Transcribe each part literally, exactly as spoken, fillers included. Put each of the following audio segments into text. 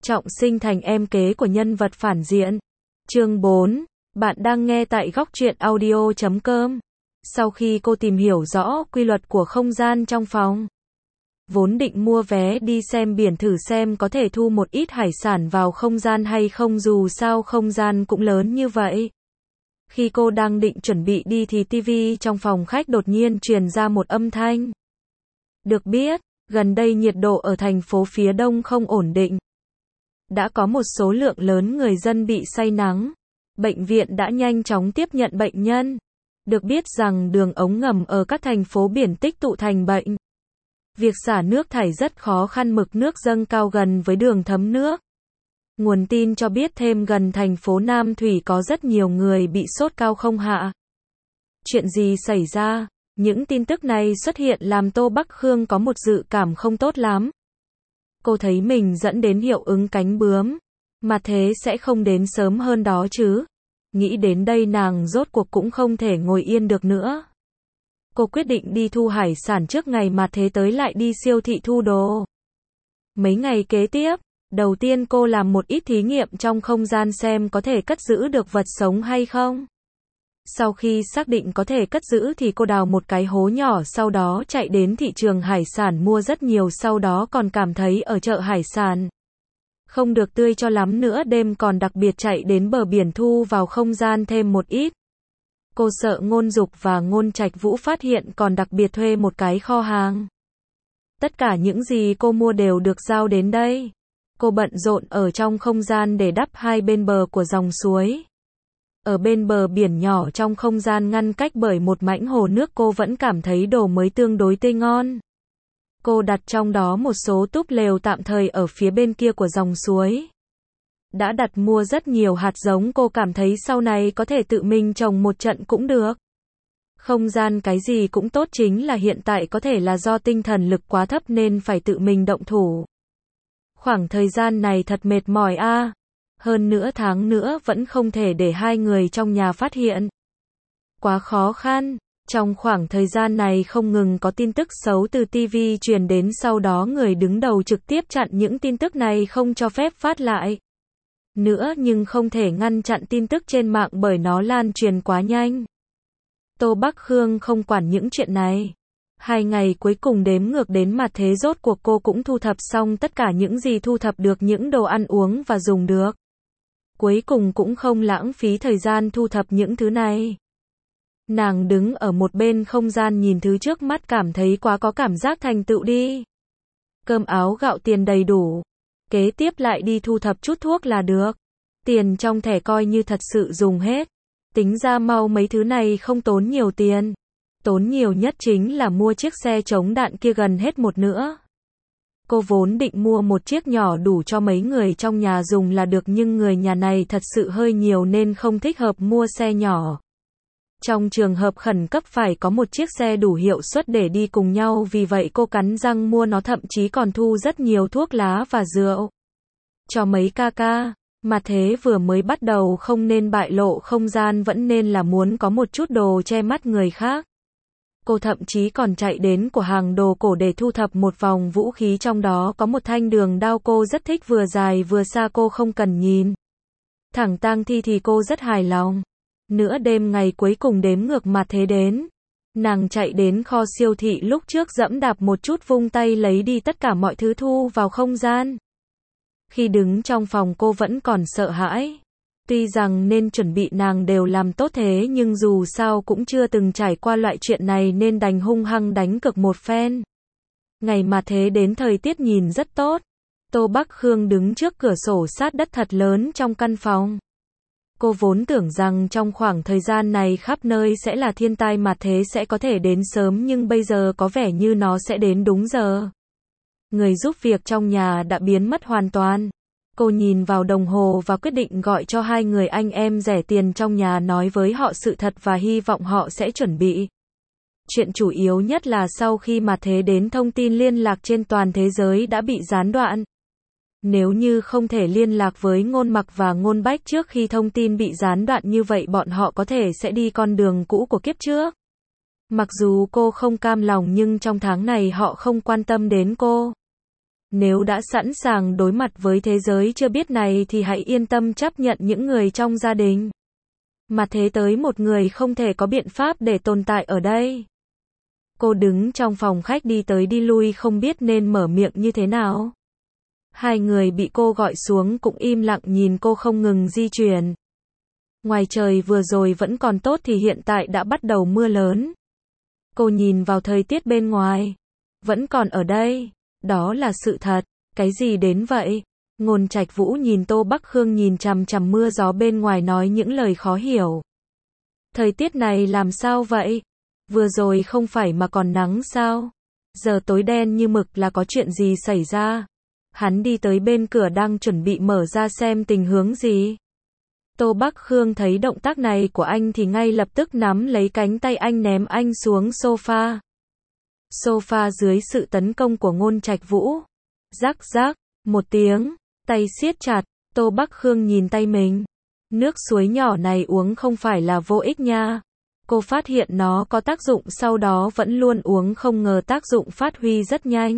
trọng sinh thành em kế của nhân vật phản diện. Chương bốn. Bạn đang nghe tại góc truyện audio chấm com. Sau khi cô tìm hiểu rõ quy luật của không gian trong phòng, vốn định mua vé đi xem biển thử xem có thể thu một ít hải sản vào không gian hay không, dù sao không gian cũng lớn như vậy. Khi cô đang định chuẩn bị đi thì tivi trong phòng khách đột nhiên truyền ra một âm thanh. Được biết, gần đây nhiệt độ ở thành phố phía đông không ổn định. Đã có một số lượng lớn người dân bị say nắng. Bệnh viện đã nhanh chóng tiếp nhận bệnh nhân. Được biết rằng đường ống ngầm ở các thành phố biển tích tụ thành bệnh. Việc xả nước thải rất khó khăn, mực nước dâng cao gần với đường thấm nước. Nguồn tin cho biết thêm gần thành phố Nam Thủy có rất nhiều người bị sốt cao không hạ. Chuyện gì xảy ra? Những tin tức này xuất hiện làm Tô Bắc Khương có một dự cảm không tốt lắm. Cô thấy mình dẫn đến hiệu ứng cánh bướm. Mà thế sẽ không đến sớm hơn đó chứ. Nghĩ đến đây nàng rốt cuộc cũng không thể ngồi yên được nữa. Cô quyết định đi thu hải sản trước ngày mà thế tới lại đi siêu thị thu đồ. Mấy ngày kế tiếp, đầu tiên cô làm một ít thí nghiệm trong không gian xem có thể cất giữ được vật sống hay không. Sau khi xác định có thể cất giữ thì cô đào một cái hố nhỏ, sau đó chạy đến thị trường hải sản mua rất nhiều, sau đó còn cảm thấy ở chợ hải sản không được tươi cho lắm nữa, đêm còn đặc biệt chạy đến bờ biển thu vào không gian thêm một ít. Cô sợ Ngôn Dục và Ngôn Trạch Vũ phát hiện còn đặc biệt thuê một cái kho hàng. Tất cả những gì cô mua đều được giao đến đây. Cô bận rộn ở trong không gian để đắp hai bên bờ của dòng suối. Ở bên bờ biển nhỏ trong không gian ngăn cách bởi một mảnh hồ nước, cô vẫn cảm thấy đồ mới tương đối tươi ngon. Cô đặt trong đó một số túp lều tạm thời ở phía bên kia của dòng suối. Đã đặt mua rất nhiều hạt giống, cô cảm thấy sau này có thể tự mình trồng một trận cũng được. Không gian cái gì cũng tốt, chính là hiện tại có thể là do tinh thần lực quá thấp nên phải tự mình động thủ. Khoảng thời gian này thật mệt mỏi a. À. Hơn nửa tháng nữa vẫn không thể để hai người trong nhà phát hiện. Quá khó khăn. Trong khoảng thời gian này không ngừng có tin tức xấu từ tivi truyền đến, sau đó người đứng đầu trực tiếp chặn những tin tức này không cho phép phát lại nữa, nhưng không thể ngăn chặn tin tức trên mạng bởi nó lan truyền quá nhanh. Tô Bắc Khương không quản những chuyện này. Hai ngày cuối cùng đếm ngược đến mặt thế, rốt cuộc cô cũng thu thập xong tất cả những gì thu thập được, những đồ ăn uống và dùng được. Cuối cùng cũng không lãng phí thời gian thu thập những thứ này. Nàng đứng ở một bên không gian nhìn thứ trước mắt, cảm thấy quá có cảm giác thành tựu đi. Cơm áo gạo tiền đầy đủ. Kế tiếp lại đi thu thập chút thuốc là được. Tiền trong thẻ coi như thật sự dùng hết. Tính ra mau mấy thứ này không tốn nhiều tiền. Tốn nhiều nhất chính là mua chiếc xe chống đạn kia, gần hết một nữa. Cô vốn định mua một chiếc nhỏ đủ cho mấy người trong nhà dùng là được, nhưng người nhà này thật sự hơi nhiều nên không thích hợp mua xe nhỏ. Trong trường hợp khẩn cấp phải có một chiếc xe đủ hiệu suất để đi cùng nhau, vì vậy cô cắn răng mua nó, thậm chí còn thu rất nhiều thuốc lá và rượu cho mấy ca ca. Mà thế vừa mới bắt đầu không nên bại lộ không gian, vẫn nên là muốn có một chút đồ che mắt người khác. Cô thậm chí còn chạy đến của hàng đồ cổ để thu thập một vòng vũ khí, trong đó có một thanh đường đao cô rất thích, vừa dài vừa xa, cô không cần nhìn thẳng tang thi thì cô rất hài lòng. Nửa đêm ngày cuối cùng đếm ngược mà thế đến. Nàng chạy đến kho siêu thị lúc trước, dẫm đạp một chút, vung tay lấy đi tất cả mọi thứ thu vào không gian. Khi đứng trong phòng cô vẫn còn sợ hãi. Tuy rằng nên chuẩn bị nàng đều làm tốt thế, nhưng dù sao cũng chưa từng trải qua loại chuyện này nên đành hung hăng đánh cược một phen. Ngày mà thế đến, thời tiết nhìn rất tốt. Tô Bắc Khương đứng trước cửa sổ sát đất thật lớn trong căn phòng. Cô vốn tưởng rằng trong khoảng thời gian này khắp nơi sẽ là thiên tai, mà thế sẽ có thể đến sớm, nhưng bây giờ có vẻ như nó sẽ đến đúng giờ. Người giúp việc trong nhà đã biến mất hoàn toàn. Cô nhìn vào đồng hồ và quyết định gọi cho hai người anh em rẻ tiền trong nhà, nói với họ sự thật và hy vọng họ sẽ chuẩn bị. Chuyện chủ yếu nhất là sau khi mà thế đến, thông tin liên lạc trên toàn thế giới đã bị gián đoạn. Nếu như không thể liên lạc với Ngôn Mặc và Ngôn Bách trước khi thông tin bị gián đoạn như vậy, bọn họ có thể sẽ đi con đường cũ của kiếp trước. Mặc dù cô không cam lòng nhưng trong tháng này họ không quan tâm đến cô. Nếu đã sẵn sàng đối mặt với thế giới chưa biết này thì hãy yên tâm chấp nhận những người trong gia đình. Mà thế tới một người không thể có biện pháp để tồn tại ở đây. Cô đứng trong phòng khách đi tới đi lui không biết nên mở miệng như thế nào. Hai người bị cô gọi xuống cũng im lặng nhìn cô không ngừng di chuyển. Ngoài trời vừa rồi vẫn còn tốt thì hiện tại đã bắt đầu mưa lớn. Cô nhìn vào thời tiết bên ngoài. Vẫn còn ở đây. Đó là sự thật. Cái gì đến vậy? Ngôn Trạch Vũ nhìn Tô Bắc Khương nhìn chằm chằm mưa gió bên ngoài nói những lời khó hiểu. Thời tiết này làm sao vậy? Vừa rồi không phải mà còn nắng sao? Giờ tối đen như mực là có chuyện gì xảy ra? Hắn đi tới bên cửa đang chuẩn bị mở ra xem tình huống gì. Tô Bắc Khương thấy động tác này của anh thì ngay lập tức nắm lấy cánh tay anh ném anh xuống sofa. Sofa dưới sự tấn công của Ngôn Trạch Vũ. Rắc rắc, một tiếng, tay siết chặt, Tô Bắc Khương nhìn tay mình. Nước suối nhỏ này uống không phải là vô ích nha. Cô phát hiện nó có tác dụng sau đó vẫn luôn uống không ngờ tác dụng phát huy rất nhanh.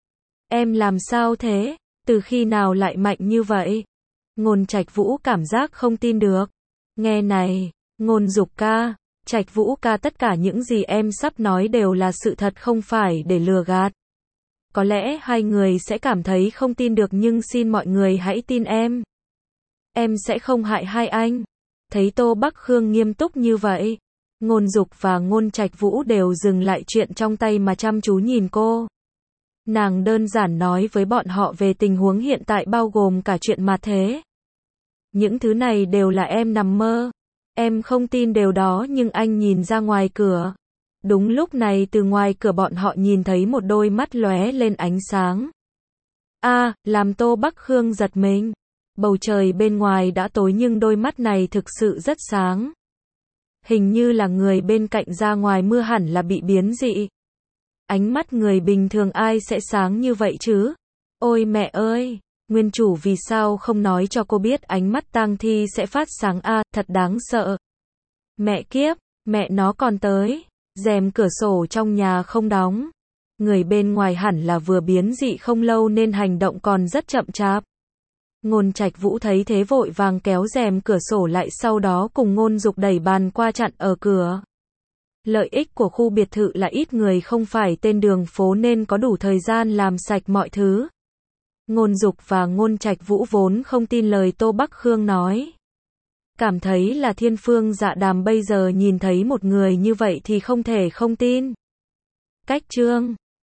Em làm sao thế? Từ khi nào lại mạnh như vậy? Ngôn Trạch Vũ cảm giác không tin được. Nghe này, Ngôn Dục ca, Trạch Vũ ca tất cả những gì em sắp nói đều là sự thật không phải để lừa gạt. Có lẽ hai người sẽ cảm thấy không tin được nhưng xin mọi người hãy tin em. Em sẽ không hại hai anh. Thấy Tô Bắc Khương nghiêm túc như vậy, Ngôn Dục và Ngôn Trạch Vũ đều dừng lại chuyện trong tay mà chăm chú nhìn cô. Nàng đơn giản nói với bọn họ về tình huống hiện tại bao gồm cả chuyện mà thế. Những thứ này đều là em nằm mơ. Em không tin điều đó nhưng anh nhìn ra ngoài cửa. Đúng lúc này từ ngoài cửa bọn họ nhìn thấy một đôi mắt lóe lên ánh sáng. A, à, làm Tô Bắc Khương giật mình. Bầu trời bên ngoài đã tối nhưng đôi mắt này thực sự rất sáng. Hình như là người bên cạnh ra ngoài mưa hẳn là bị biến dị. Ánh mắt người bình thường ai sẽ sáng như vậy chứ? Ôi mẹ ơi, nguyên chủ vì sao không nói cho cô biết ánh mắt tang thi sẽ phát sáng a, à, thật đáng sợ. Mẹ kiếp, mẹ nó còn tới. Rèm cửa sổ trong nhà không đóng. Người bên ngoài hẳn là vừa biến dị không lâu nên hành động còn rất chậm chạp. Ngôn Trạch Vũ thấy thế vội vàng kéo rèm cửa sổ lại sau đó cùng Ngôn Dục đẩy bàn qua chặn ở cửa. Lợi ích của khu biệt thự là ít người không phải tên đường phố nên có đủ thời gian làm sạch mọi thứ. Ngôn Dục và Ngôn Trạch Vũ vốn không tin lời Tô Bắc Khương nói. Cảm thấy là thiên phương dạ đàm bây giờ nhìn thấy một người như vậy thì không thể không tin. Cách chương